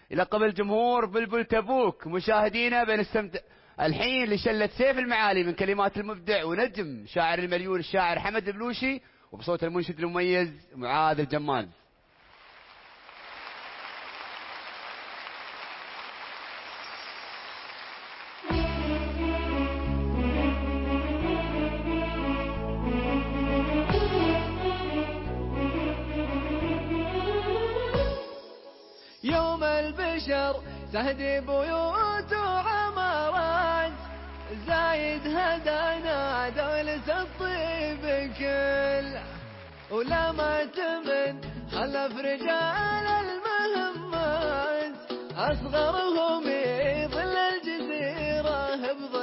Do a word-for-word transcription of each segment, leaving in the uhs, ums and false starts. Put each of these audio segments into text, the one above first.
يلقب الجمهور بلبل تبوك. مشاهدينا بنستمتع الحين لشلة سيف المعالي من كلمات المبدع ونجم شاعر المليون الشاعر حمد البلوشي، وبصوت المنشد المميز معاذ الجمال. يوم البشر تهدي بيوت وعمارات، زايد هدانا دولة الطيب كل، ولا ما تمن خلف رجال المهمات، أصغرهم يظل الجزيرة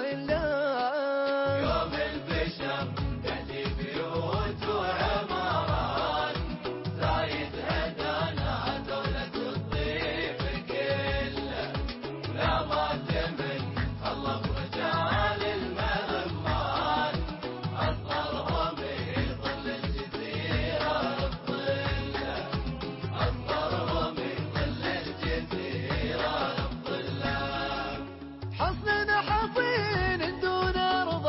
بظلات. يوم البشر تهدي بيوت وعمارات، زايد هدانا دولة الطيب كله، ولا ما تمن خلف رجال المهمات، أصغرهم يظل الجزيرة بظله، أصغرهم يظل الجزيرة بظله. حصن حصين دون أرض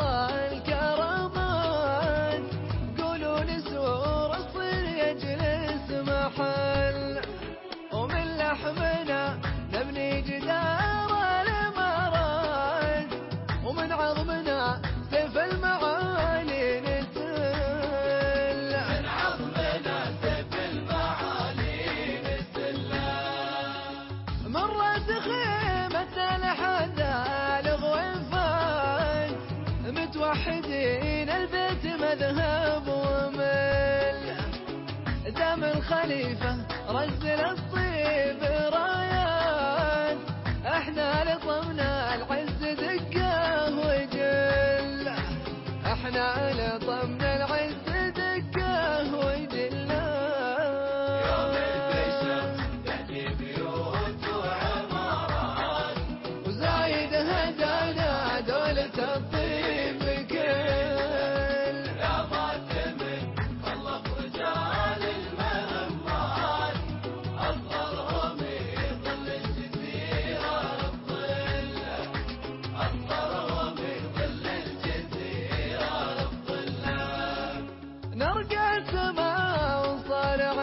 الكرامات، قولوا نسور الصين يجلس محل، ومن لحمنا نبني جدار الإمارات، ومن عظمنا سيف المعالي نسل، من عظمنا سيف المعالي نسله. من راس خيمتنا لحد الغويفات، متوحدين البيت مذهب ومل، دام الخليفة رزل الطيب رايات، احنا لطمنا العز دقه وجل، احنا لطمنا العز دقه وجل. يوم البشر تهدي بيوت وعمارات، وزايد هدانا دولة الطيب كل، لا ما تمن خلف رجال المهمات، أصغرهم يظل الجزيرة بظله، أصغرهم يظل الجزيرة بظله. نرجع السماء ونصارع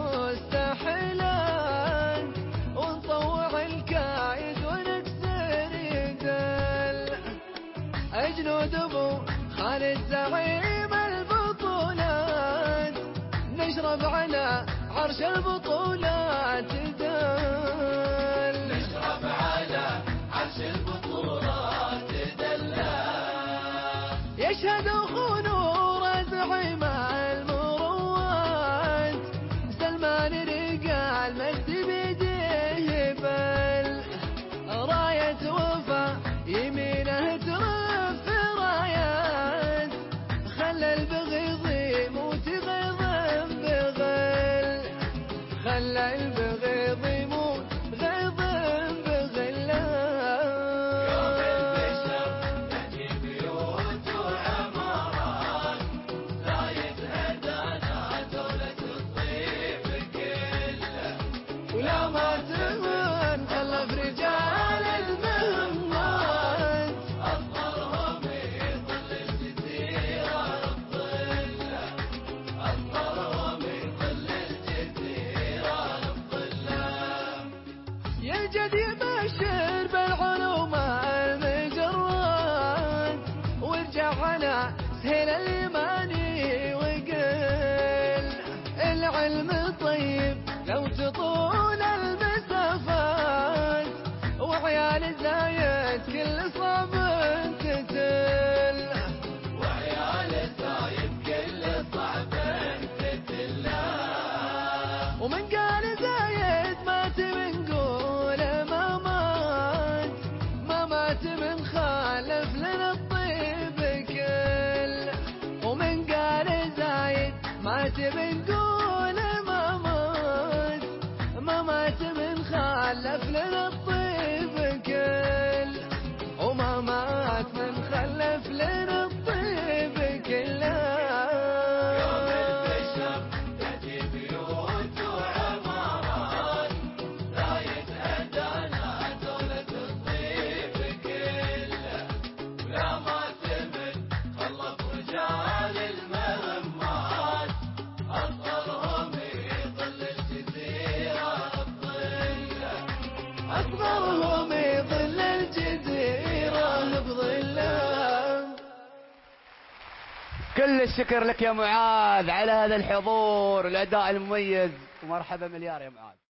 المستحيلات، ونطوع الكايد ونكسر يدل، جنود ابو خالد زعيم البطولات، نشرب على عرش البطولات دل، نشرب على عرش البطولات دله. يشهد خنور زعيم المروات، سلمان رجال مجد بيديه بل، راية وفا يمينه ترف رايات، خلى البغيض يموت غيظا بغل، خلى البغيض يموت غيظا بغل. يوم البشر تهدي بيوت وعمارات، زايد هدانا دولة الطيب كله، ولا ما تمن خلف رجال المهمات، أصغرهم يظل الجزيرة بظله، أصغرهم يظل الجزيرة بظله. يلجد يبشر بالعلوم المجرات، وارجع على سهيل اليماني وقل، العلم طيب لو تطول المسافات، وعيال زايد كل صعب تتل، وعيال الزايد كل صعب تتله. ومن قال زايد مات بنقول ما مات، ما مات من خالف لنا الطيب كل، ومن قال زايد مات بنقول ما مات، ما مات من خالف لنا الطيب كل، وما مات من خلف لنا الطيب كله. يوم البشر تهدي بيوت وعمارات، زايد هدانا كل الشكر لك يا معاذ على هذا الحضور الأداء المميز، ومرحبا مليار يا معاذ.